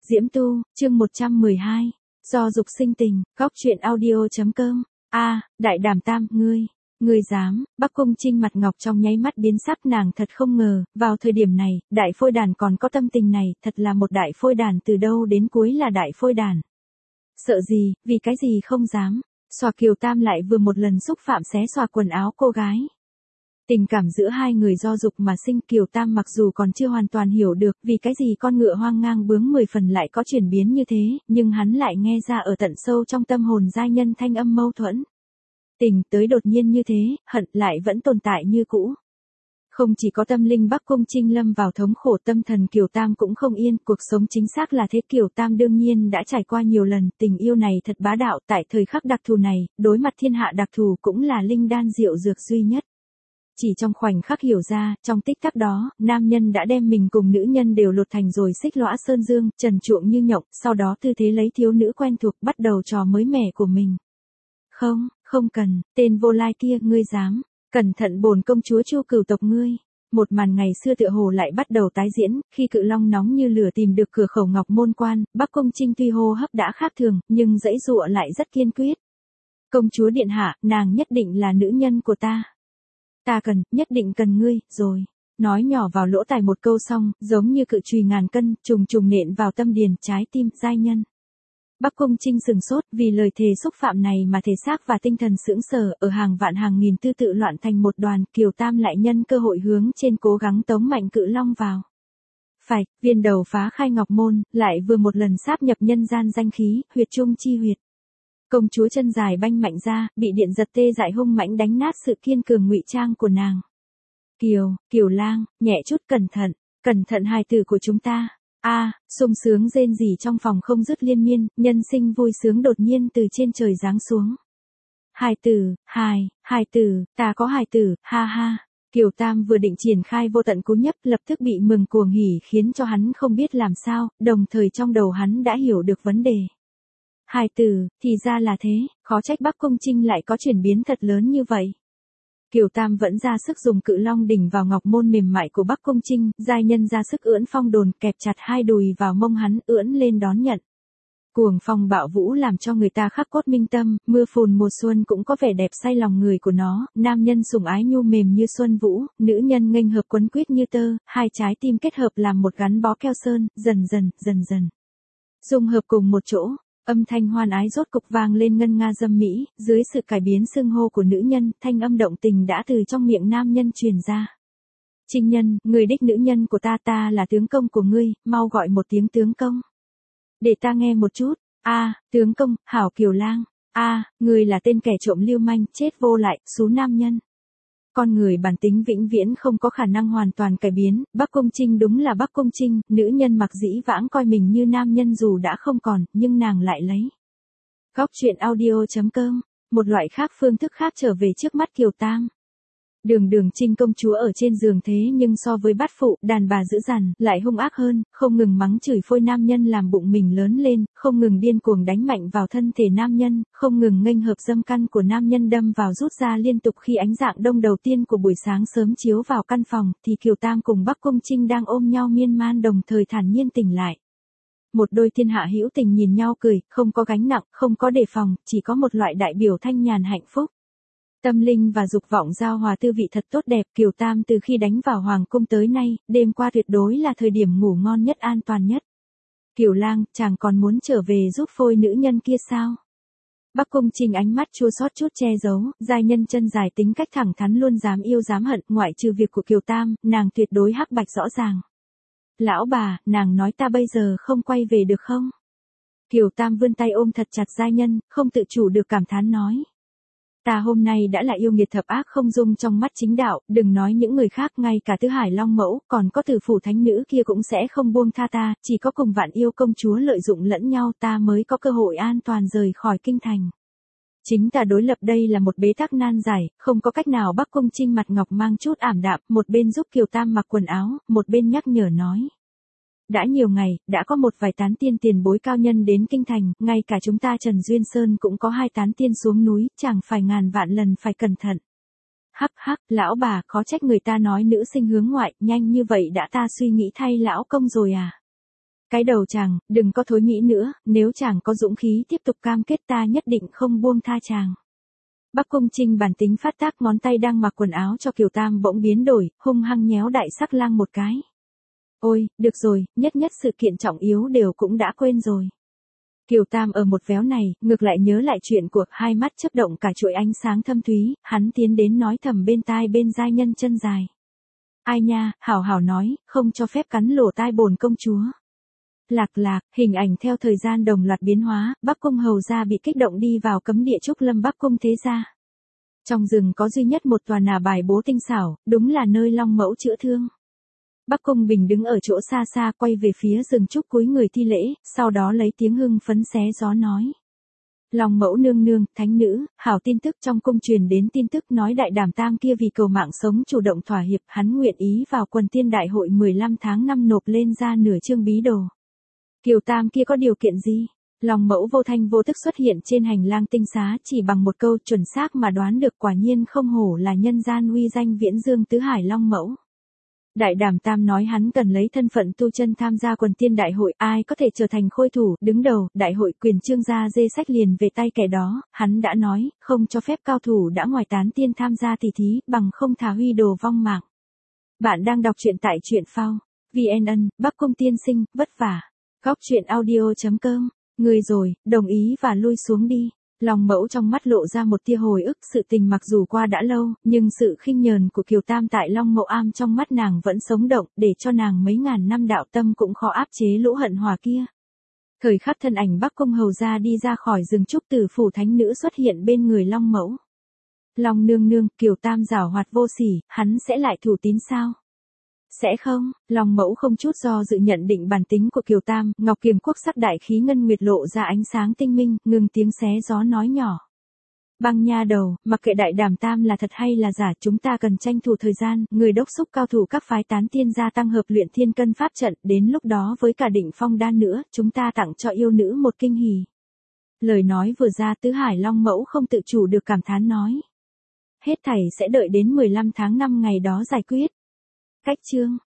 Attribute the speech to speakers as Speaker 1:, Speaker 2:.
Speaker 1: Diễm Tu, chương 112. Do dục sinh tình, góc truyện audio.com. Đại Đàm Tam, ngươi dám? Bắc Cung Trinh mặt ngọc trong nháy mắt biến sắc, nàng thật không ngờ, vào thời điểm này, đại phôi đàn còn có tâm tình này, thật là một đại phôi đàn từ đâu đến cuối là đại phôi đàn. Sợ gì, vì cái gì không dám? Xòa Kiều Tam lại vừa một lần xúc phạm xé xòa quần áo cô gái. Tình cảm giữa hai người do dục mà sinh, Kiều Tam mặc dù còn chưa hoàn toàn hiểu được vì cái gì con ngựa hoang ngang bướng 10 phần lại có chuyển biến như thế, nhưng hắn lại nghe ra ở tận sâu trong tâm hồn giai nhân thanh âm mâu thuẫn. Tình tới đột nhiên như thế, hận lại vẫn tồn tại như cũ. Không chỉ có tâm linh Bắc Cung Trinh lâm vào thống khổ, tâm thần Kiều Tam cũng không yên, cuộc sống chính xác là thế. Kiều Tam đương nhiên đã trải qua nhiều lần, tình yêu này thật bá đạo, tại thời khắc đặc thù này, đối mặt thiên hạ đặc thù cũng là linh đan diệu dược duy nhất. Chỉ trong khoảnh khắc hiểu ra, trong tích tắc đó, nam nhân đã đem mình cùng nữ nhân đều lột thành rồi xích lõa sơn dương, trần truộng như nhộng, sau đó tư thế lấy thiếu nữ quen thuộc bắt đầu trò mới mẻ của mình. Không cần, tên vô lai kia, ngươi dám, cẩn thận bổn công chúa Chu Cửu tộc ngươi. Một màn ngày xưa tựa hồ lại bắt đầu tái diễn, khi Cự Long nóng như lửa tìm được cửa khẩu Ngọc Môn Quan, Bắc Cung Trinh tuy hô hấp đã khác thường, nhưng giãy giụa lại rất kiên quyết. Công chúa điện hạ, nàng nhất định là nữ nhân của ta. Ta nhất định cần ngươi, rồi. Nói nhỏ vào lỗ tai một câu xong, giống như cự chùy ngàn cân, trùng trùng nện vào tâm điền, trái tim, giai nhân. Bắc Cung Trinh sừng sốt, vì lời thề xúc phạm này mà thể xác và tinh thần sững sờ, ở hàng vạn hàng nghìn tư tự loạn thành một đoàn, Kiều Tam lại nhân cơ hội hướng trên cố gắng tống mạnh Cự Long vào. Phải, viên đầu phá khai ngọc môn, lại vừa một lần sáp nhập nhân gian danh khí, huyệt trung chi huyệt. Công chúa chân dài banh mạnh ra, bị điện giật tê dại hung mãnh đánh nát sự kiên cường ngụy trang của nàng. Kiều lang, nhẹ chút, cẩn thận hài tử của chúng ta. Sung sướng rên rỉ trong phòng không dứt liên miên, nhân sinh vui sướng đột nhiên từ trên trời giáng xuống. Hài tử, ta có hài tử, ha ha. Kiều Tam vừa định triển khai vô tận cú nhấp, lập tức bị mừng cuồng hỉ khiến cho hắn không biết làm sao, đồng thời trong đầu hắn đã hiểu được vấn đề. Hài tử, thì ra là thế, khó trách Bắc Cung Trinh lại có chuyển biến thật lớn như vậy. Kiều Tam vẫn ra sức dùng Cự Long đỉnh vào ngọc môn mềm mại của Bắc Cung Trinh, giai nhân ra sức ưỡn phong đồn, kẹp chặt hai đùi vào mông hắn, ưỡn lên đón nhận. Cuồng phong bạo vũ làm cho người ta khắc cốt minh tâm, mưa phùn mùa xuân cũng có vẻ đẹp say lòng người của nó, nam nhân sủng ái nhu mềm như xuân vũ, nữ nhân nghênh hợp quấn quýt như tơ, hai trái tim kết hợp làm một gắn bó keo sơn, dần dần. Dung hợp cùng một chỗ. Âm thanh hoan ái rốt cục vang lên ngân nga dâm mỹ, dưới sự cải biến xưng hô của nữ nhân, thanh âm động tình đã từ trong miệng nam nhân truyền ra. Trinh nhân, người đích nữ nhân của ta là tướng công của ngươi, mau gọi một tiếng tướng công. Để ta nghe một chút. Tướng công, hảo Kiều lang. Ngươi là tên kẻ trộm lưu manh, chết vô lại, xú nam nhân. Con người bản tính vĩnh viễn không có khả năng hoàn toàn cải biến, Bắc Cung Trinh đúng là Bắc Cung Trinh, nữ nhân mặc dĩ vãng coi mình như nam nhân dù đã không còn, nhưng nàng lại lấy. Góc truyện audio.com, một loại khác phương thức khác trở về trước mắt Kiều Tam. Đường Trinh công chúa ở trên giường thế nhưng so với bát phụ, đàn bà dữ dằn, lại hung ác hơn, không ngừng mắng chửi phôi nam nhân làm bụng mình lớn lên, không ngừng điên cuồng đánh mạnh vào thân thể nam nhân, không ngừng nghênh hợp dâm căn của nam nhân đâm vào rút ra liên tục. Khi ánh dạng đông đầu tiên của buổi sáng sớm chiếu vào căn phòng, thì Kiều Tam cùng Bắc Cung Trinh đang ôm nhau miên man đồng thời thản nhiên tỉnh lại. Một đôi thiên hạ hữu tình nhìn nhau cười, không có gánh nặng, không có đề phòng, chỉ có một loại đại biểu thanh nhàn hạnh phúc. Tâm linh và dục vọng giao hòa tư vị thật tốt đẹp. Kiều Tam từ khi đánh vào hoàng cung tới nay, đêm qua tuyệt đối là thời điểm ngủ ngon nhất, an toàn nhất. Kiều lang, chàng còn muốn trở về giúp phôi nữ nhân kia sao? Bắc Cung Trinh ánh mắt chua xót chút che giấu, giai nhân chân dài tính cách thẳng thắn luôn dám yêu dám hận, ngoại trừ việc của Kiều Tam, nàng tuyệt đối hắc bạch rõ ràng. Lão bà, nàng nói ta bây giờ không quay về được không? Kiều Tam vươn tay ôm thật chặt giai nhân, không tự chủ được cảm thán nói. Ta hôm nay đã là yêu nghiệt thập ác không dung trong mắt chính đạo, đừng nói những người khác, ngay cả Tứ Hải Long Mẫu, còn có Tử Phủ Thánh Nữ kia cũng sẽ không buông tha ta, chỉ có cùng Vạn Yêu công chúa lợi dụng lẫn nhau ta mới có cơ hội an toàn rời khỏi kinh thành. Chính ta đối lập đây là một bế tắc nan giải, không có cách nào. Bắc Cung Trinh mặt ngọc mang chút ảm đạm, một bên giúp Kiều Tam mặc quần áo, một bên nhắc nhở nói. Đã nhiều ngày, đã có một vài tán tiên tiền bối cao nhân đến kinh thành, ngay cả chúng ta Trần Duyên Sơn cũng có 2 tán tiên xuống núi, chẳng phải ngàn vạn lần phải cẩn thận. Hắc, lão bà, khó trách người ta nói nữ sinh hướng ngoại, nhanh như vậy đã ta suy nghĩ thay lão công rồi à. Cái đầu chàng, đừng có thối mỹ nữa, nếu chàng có dũng khí tiếp tục cam kết ta nhất định không buông tha chàng. Bắc Cung Trinh bản tính phát tác, ngón tay đang mặc quần áo cho Kiều Tam bỗng biến đổi, hung hăng nhéo Đại Sắc Lang một cái. Ôi, được rồi, nhất nhất sự kiện trọng yếu đều cũng đã quên rồi. Kiều Tam ở một véo này, ngược lại nhớ lại chuyện của, hai mắt chớp động cả chuỗi ánh sáng thâm thúy, hắn tiến đến nói thầm bên tai bên giai nhân chân dài. Ai nha, hảo hảo nói, không cho phép cắn lỗ tai bổn công chúa. Lạc lạc, hình ảnh theo thời gian đồng loạt biến hóa, Bắc Cung hầu gia bị kích động đi vào cấm địa Trúc Lâm Bắc Cung thế gia. Trong rừng có duy nhất một tòa nà bài bố tinh xảo, đúng là nơi Long Mẫu chữa thương. Bắc Cung Bình đứng ở chỗ xa xa quay về phía rừng trúc cúi người thi lễ, sau đó lấy tiếng hưng phấn xé gió nói. Long Mẫu nương nương, thánh nữ, hảo tin tức trong cung truyền đến tin tức nói Đại Đảm Tam kia vì cầu mạng sống chủ động thỏa hiệp, hắn nguyện ý vào quần tiên đại hội 15 tháng 5 nộp lên ra nửa chương bí đồ. Kiều Tam kia có điều kiện gì? Long Mẫu vô thanh vô tức xuất hiện trên hành lang tinh xá, chỉ bằng một câu chuẩn xác mà đoán được, quả nhiên không hổ là nhân gian uy danh viễn dương tứ hải Long Mẫu. Đại Đảm Tam nói hắn cần lấy thân phận tu chân tham gia quần tiên đại hội, ai có thể trở thành khôi thủ, đứng đầu, đại hội quyền trương gia dê sách liền về tay kẻ đó, hắn đã nói, không cho phép cao thủ đã ngoài tán tiên tham gia tỷ thí, bằng không thả huy đồ vong mạng. Bạn đang đọc truyện tại truyện phao, VN, Bắc Cung tiên sinh, vất vả. Góc truyện audio.com, người rồi, đồng ý và lui xuống đi. Long Mẫu trong mắt lộ ra một tia hồi ức, sự tình mặc dù qua đã lâu, nhưng sự khinh nhờn của Kiều Tam tại Long Mẫu Am trong mắt nàng vẫn sống động, để cho nàng mấy ngàn năm đạo tâm cũng khó áp chế lũ hận hòa kia. Thời khắc thân ảnh Bắc Cung hầu gia đi ra khỏi rừng trúc, từ phủ thánh nữ xuất hiện bên người Long Mẫu. Long nương nương, Kiều Tam giảo hoạt vô sỉ, hắn sẽ lại thủ tín sao? Sẽ không, Long Mẫu không chút do dự nhận định bản tính của Kiều Tam, ngọc kiềm quốc sắc đại khí ngân nguyệt lộ ra ánh sáng tinh minh, ngừng tiếng xé gió nói nhỏ. Băng nha đầu, mặc kệ Đại Đảm Tam là thật hay là giả, chúng ta cần tranh thủ thời gian, người đốc thúc cao thủ các phái tán tiên gia tăng hợp luyện thiên cân pháp trận, đến lúc đó với cả Định Phong đan nữa, chúng ta tặng cho yêu nữ một kinh hỉ. Lời nói vừa ra, tứ hải Long Mẫu không tự chủ được cảm thán nói. Hết thảy sẽ đợi đến 15 tháng 5 ngày đó giải quyết. Cách chương